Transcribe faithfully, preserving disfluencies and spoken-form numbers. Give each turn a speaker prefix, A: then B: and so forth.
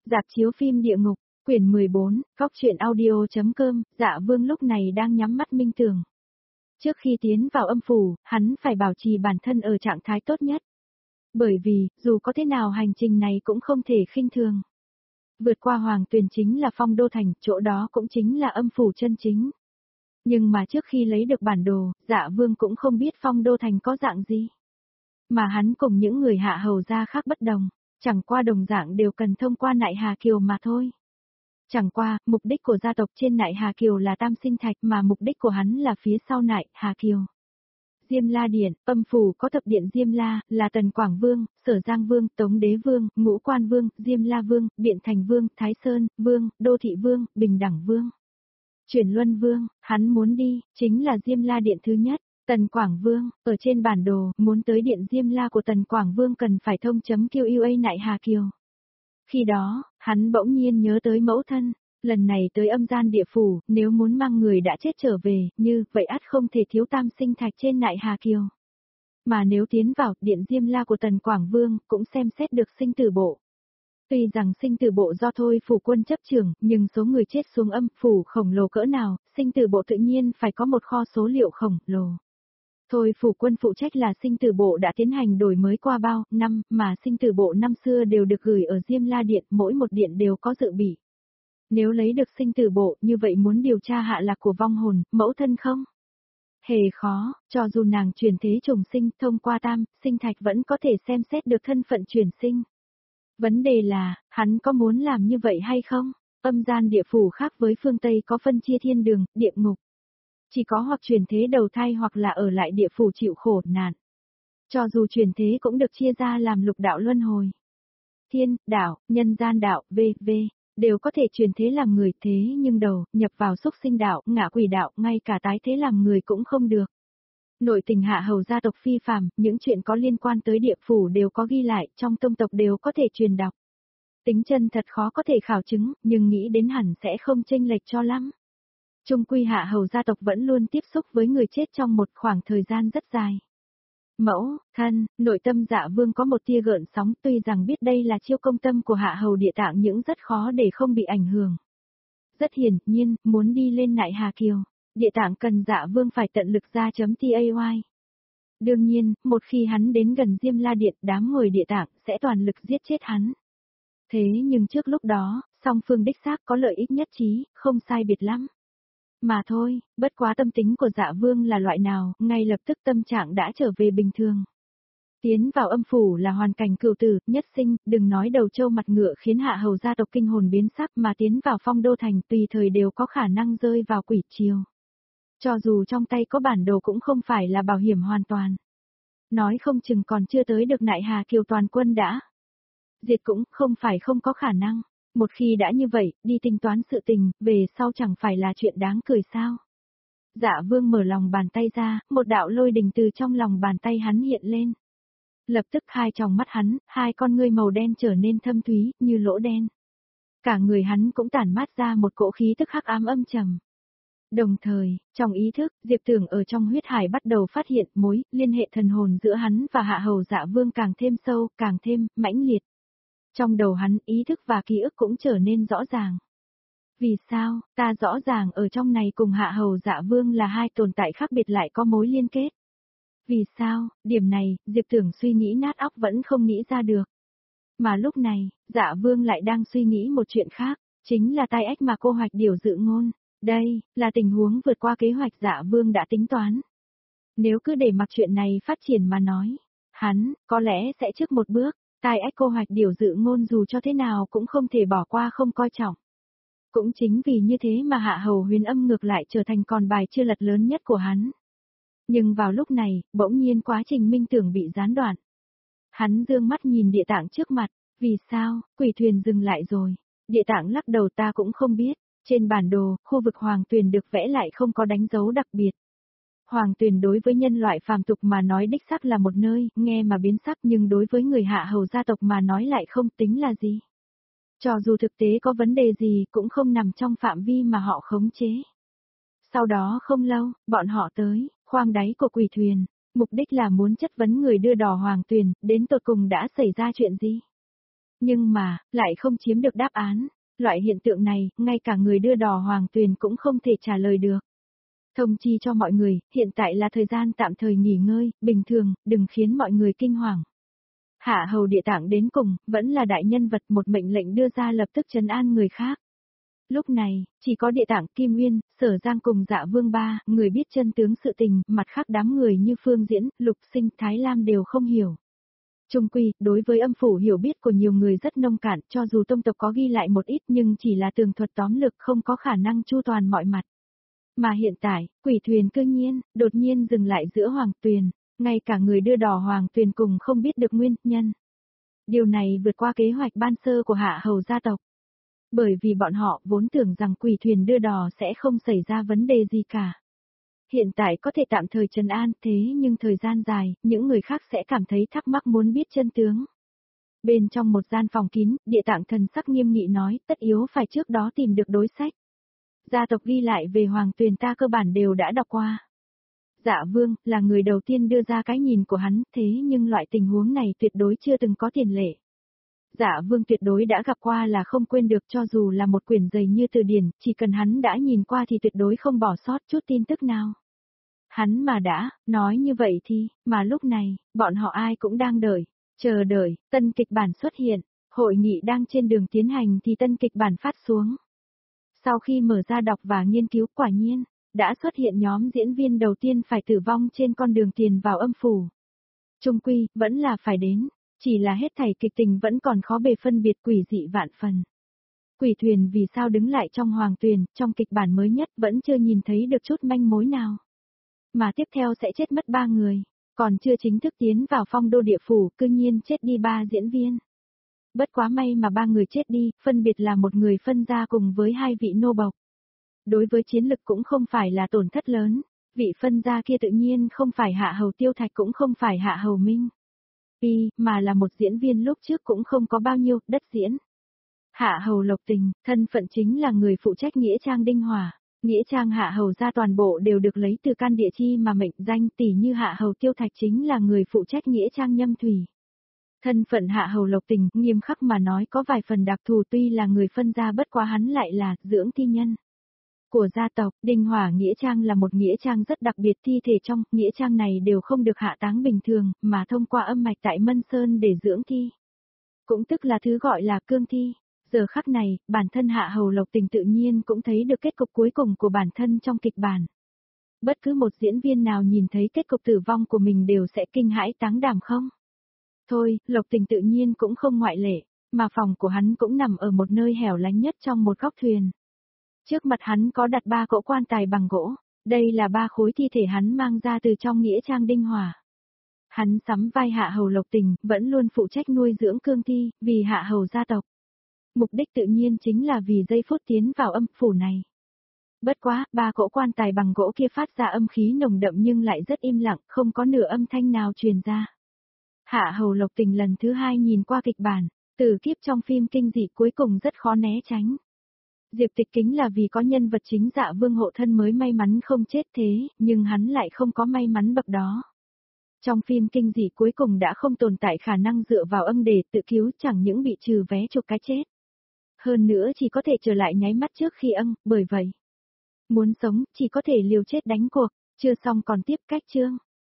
A: Rạp chiếu phim Địa Ngục, quyển mười bốn, góc truyện audio.com, Dạ Vương lúc này đang nhắm mắt minh tưởng. Trước khi tiến vào âm phủ, hắn phải bảo trì bản thân ở trạng thái tốt nhất. Bởi vì, dù có thế nào hành trình này cũng không thể khinh thường. Vượt qua Hoàng Tuyền chính là Phong Đô Thành, chỗ đó cũng chính là âm phủ chân chính. Nhưng mà trước khi lấy được bản đồ, Dạ Vương cũng không biết Phong Đô Thành có dạng gì. Mà hắn cùng những người hạ hầu gia khác bất đồng, chẳng qua đồng dạng đều cần thông qua Nại Hà Kiều mà thôi. Chẳng qua, mục đích của gia tộc trên Nại Hà Kiều là Tam Sinh Thạch mà mục đích của hắn là phía sau Nại Hà Kiều. Diêm La Điện, âm phủ có thập điện Diêm La, là Tần Quảng Vương, Sở Giang Vương, Tống Đế Vương, Ngũ Quan Vương, Diêm La Vương, Biện Thành Vương, Thái Sơn Vương, Đô Thị Vương, Bình Đẳng Vương. Chuyển Luân Vương, hắn muốn đi, chính là Diêm La Điện thứ nhất. Tần Quảng Vương, ở trên bản đồ, muốn tới điện Diêm La của Tần Quảng Vương cần phải thông chấm Q U A Nại Hà Kiều. Khi đó, hắn bỗng nhiên nhớ tới mẫu thân, lần này tới âm gian địa phủ, nếu muốn mang người đã chết trở về, như vậy ắt không thể thiếu Tam Sinh Thạch trên Nại Hà Kiều. Mà nếu tiến vào điện Diêm La của Tần Quảng Vương, cũng xem xét được sinh tử bộ. Tuy rằng sinh tử bộ do Thôi phủ quân chấp trưởng, nhưng số người chết xuống âm phủ khổng lồ cỡ nào, sinh tử bộ tự nhiên phải có một kho số liệu khổng lồ. Thôi phủ quân phụ trách là sinh tử bộ đã tiến hành đổi mới qua bao năm, mà sinh tử bộ năm xưa đều được gửi ở Diêm La Điện, mỗi một điện đều có dự bị. Nếu lấy được sinh tử bộ, như vậy muốn điều tra hạ lạc của vong hồn, mẫu thân không? Hề khó, cho dù nàng chuyển thế trùng sinh, thông qua Tam Sinh Thạch vẫn có thể xem xét được thân phận chuyển sinh. Vấn đề là, hắn có muốn làm như vậy hay không? Âm gian địa phủ khác với phương Tây có phân chia thiên đường, địa ngục. Chỉ có hoặc chuyển thế đầu thai hoặc là ở lại địa phủ chịu khổ nạn. Cho dù chuyển thế cũng được chia ra làm lục đạo luân hồi. Thiên, đạo, nhân gian đạo, vân vân đều có thể chuyển thế làm người, thế nhưng đầu, nhập vào súc sinh đạo, ngạ quỷ đạo, ngay cả tái thế làm người cũng không được. Nội tình hạ hầu gia tộc phi phàm, những chuyện có liên quan tới địa phủ đều có ghi lại, trong tông tộc đều có thể truyền đọc. Tính chân thật khó có thể khảo chứng, nhưng nghĩ đến hẳn sẽ không chênh lệch cho lắm. Trung quy hạ hầu gia tộc vẫn luôn tiếp xúc với người chết trong một khoảng thời gian rất dài. Mẫu, thân, nội tâm Dạ Vương có một tia gợn sóng, tuy rằng biết đây là chiêu công tâm của hạ hầu địa tạng nhưng rất khó để không bị ảnh hưởng. Rất hiển nhiên, muốn đi lên Nại Hà Kiều, địa tạng cần Dạ Vương phải tận lực ra chấm tay. Đương nhiên, một khi hắn đến gần Diêm La Điện, đám người địa tạng sẽ toàn lực giết chết hắn. Thế nhưng trước lúc đó, song phương đích xác có lợi ích nhất trí, không sai biệt lắm. Mà thôi, bất quá tâm tính của Dạ Vương là loại nào, ngay lập tức tâm trạng đã trở về bình thường. Tiến vào âm phủ là hoàn cảnh cựu tử, nhất sinh, đừng nói đầu trâu mặt ngựa khiến hạ hầu gia tộc kinh hồn biến sắc, mà tiến vào Phong Đô Thành tùy thời đều có khả năng rơi vào quỷ triều. Cho dù trong tay có bản đồ cũng không phải là bảo hiểm hoàn toàn. Nói không chừng còn chưa tới được Nại Hà Kiều toàn quân đã. Diệt cũng không phải không có khả năng. Một khi đã như vậy, đi tính toán sự tình, về sau chẳng phải là chuyện đáng cười sao. Dạ Vương mở lòng bàn tay ra, một đạo lôi đình từ trong lòng bàn tay hắn hiện lên. Lập tức hai tròng mắt hắn, hai con ngươi màu đen trở nên thâm thúy, như lỗ đen. Cả người hắn cũng tản mát ra một cỗ khí tức hắc ám âm trầm. Đồng thời, trong ý thức, Diệp Tưởng ở trong huyết hải bắt đầu phát hiện mối liên hệ thần hồn giữa hắn và hạ hầu Dạ Vương càng thêm sâu, càng thêm mãnh liệt. Trong đầu hắn, ý thức và ký ức cũng trở nên rõ ràng. Vì sao, ta rõ ràng ở trong này cùng hạ hầu Dạ Vương là hai tồn tại khác biệt lại có mối liên kết. Vì sao, điểm này, Diệp Tưởng suy nghĩ nát óc vẫn không nghĩ ra được. Mà lúc này, Dạ Vương lại đang suy nghĩ một chuyện khác, chính là tai ách mà cô Hoạch Điểu dự ngôn. Đây, là tình huống vượt qua kế hoạch Dạ Vương đã tính toán. Nếu cứ để mặc chuyện này phát triển mà nói, hắn, có lẽ sẽ trước một bước. Tai ách cô Hoạch Điểu dự ngôn dù cho thế nào cũng không thể bỏ qua không coi trọng. Cũng chính vì như thế mà hạ hầu huyền âm ngược lại trở thành con bài chưa lật lớn nhất của hắn. Nhưng vào lúc này, bỗng nhiên quá trình minh tưởng bị gián đoạn. Hắn dương mắt nhìn địa tạng trước mặt, vì sao, quỷ thuyền dừng lại rồi. Địa tạng lắc đầu ta cũng không biết, trên bản đồ, khu vực Hoàng Tuyền được vẽ lại không có đánh dấu đặc biệt. Hoàng Tuyền đối với nhân loại phàm tục mà nói đích xác là một nơi, nghe mà biến sắc nhưng đối với người hạ hầu gia tộc mà nói lại không tính là gì. Cho dù thực tế có vấn đề gì cũng không nằm trong phạm vi mà họ khống chế. Sau đó không lâu, bọn họ tới, khoang đáy của quỷ thuyền, mục đích là muốn chất vấn người đưa đò Hoàng Tuyền, đến tột cùng đã xảy ra chuyện gì. Nhưng mà, lại không chiếm được đáp án. Loại hiện tượng này, ngay cả người đưa đò Hoàng Tuyền cũng không thể trả lời được. Thông chi cho mọi người, hiện tại là thời gian tạm thời nghỉ ngơi, bình thường, đừng khiến mọi người kinh hoàng. Hạ hầu địa tạng đến cùng, vẫn là đại nhân vật, một mệnh lệnh đưa ra lập tức trấn an người khác. Lúc này, chỉ có địa tạng Kim Nguyên, Sở Giang cùng Dạ Vương ba, người biết chân tướng sự tình, mặt khác đám người như Phương Diễn, Lục Sinh, Thái Lam đều không hiểu. Trung quy, đối với âm phủ hiểu biết của nhiều người rất nông cạn, cho dù tông tộc có ghi lại một ít nhưng chỉ là tường thuật tóm lược, không có khả năng chu toàn mọi mặt. Mà hiện tại, quỷ thuyền cư nhiên, đột nhiên dừng lại giữa Hoàng Tuyền, ngay cả người đưa đò Hoàng Tuyền cùng không biết được nguyên nhân. Điều này vượt qua kế hoạch ban sơ của Hạ hầu gia tộc. Bởi vì bọn họ vốn tưởng rằng quỷ thuyền đưa đò sẽ không xảy ra vấn đề gì cả. Hiện tại có thể tạm thời trấn an, thế nhưng thời gian dài, những người khác sẽ cảm thấy thắc mắc muốn biết chân tướng. Bên trong một gian phòng kín, địa tạng thần sắc nghiêm nghị nói, tất yếu phải trước đó tìm được đối sách. Gia tộc ghi lại về Hoàng Tuyền ta cơ bản đều đã đọc qua. Dạ Vương, là người đầu tiên đưa ra cái nhìn của hắn, thế nhưng loại tình huống này tuyệt đối chưa từng có tiền lệ. Dạ Vương tuyệt đối đã gặp qua là không quên được, cho dù là một quyển dày như từ điển, chỉ cần hắn đã nhìn qua thì tuyệt đối không bỏ sót chút tin tức nào. Hắn mà đã, nói như vậy thì, mà lúc này, bọn họ ai cũng đang đợi, chờ đợi, tân kịch bản xuất hiện, hội nghị đang trên đường tiến hành thì tân kịch bản phát xuống. Sau khi mở ra đọc và nghiên cứu, quả nhiên, đã xuất hiện nhóm diễn viên đầu tiên phải tử vong trên con đường tiền vào âm phủ. Trung quy, vẫn là phải đến, chỉ là hết thảy kịch tình vẫn còn khó bề phân biệt, quỷ dị vạn phần. Quỷ thuyền vì sao đứng lại trong Hoàng Tuyền, trong kịch bản mới nhất vẫn chưa nhìn thấy được chút manh mối nào. Mà tiếp theo sẽ chết mất ba người, còn chưa chính thức tiến vào phong đô địa phủ, cư nhiên chết đi ba diễn viên. Bất quá may mà ba người chết đi, phân biệt là một người phân gia cùng với hai vị nô bộc. Đối với chiến lực cũng không phải là tổn thất lớn, vị phân gia kia tự nhiên không phải Hạ hầu Tiêu Thạch cũng không phải Hạ hầu Minh. Y, mà là một diễn viên lúc trước cũng không có bao nhiêu, đất diễn. Hạ hầu Lộc Tình, thân phận chính là người phụ trách nghĩa trang Đinh Hòa. Nghĩa trang Hạ hầu gia toàn bộ đều được lấy từ can địa chi mà mệnh danh, tỷ như Hạ hầu Tiêu Thạch chính là người phụ trách nghĩa trang Nhâm Thủy. Thân phận Hạ hầu Lộc Tình, nghiêm khắc mà nói có vài phần đặc thù, tuy là người phân gia bất quá hắn lại là dưỡng thi nhân của gia tộc. Đinh Hòa nghĩa trang là một nghĩa trang rất đặc biệt, thi thể trong nghĩa trang này đều không được hạ táng bình thường, mà thông qua âm mạch tại Mân Sơn để dưỡng thi. Cũng tức là thứ gọi là cương thi. Giờ khắc này, bản thân Hạ hầu Lộc Tình tự nhiên cũng thấy được kết cục cuối cùng của bản thân trong kịch bản. Bất cứ một diễn viên nào nhìn thấy kết cục tử vong của mình đều sẽ kinh hãi táng đảm không? Thôi, Lộc Tình tự nhiên cũng không ngoại lệ, mà phòng của hắn cũng nằm ở một nơi hẻo lánh nhất trong một góc thuyền. Trước mặt hắn có đặt ba cỗ quan tài bằng gỗ, đây là ba khối thi thể hắn mang ra từ trong nghĩa trang Đinh Hòa. Hắn sắm vai Hạ hầu Lộc Tình, vẫn luôn phụ trách nuôi dưỡng cương thi, vì Hạ hầu gia tộc. Mục đích tự nhiên chính là vì giây phút tiến vào âm phủ này. Bất quá, ba cỗ quan tài bằng gỗ kia phát ra âm khí nồng đậm nhưng lại rất im lặng, không có nửa âm thanh nào truyền ra. Hạ hầu Lộc Tình lần thứ hai nhìn qua kịch bản, từ kiếp trong phim kinh dị cuối cùng rất khó né tránh. Diệp Tịch Kính là vì có nhân vật chính Dạ Vương hộ thân mới may mắn không chết thế, nhưng hắn lại không có may mắn bậc đó. Trong phim kinh dị cuối cùng đã không tồn tại khả năng dựa vào âm để tự cứu, chẳng những bị trừ vé chục cái chết. Hơn nữa chỉ có thể trở lại nháy mắt trước khi âm, bởi vậy. Muốn sống, chỉ có thể liều chết đánh cuộc, chưa xong còn tiếp cách chương.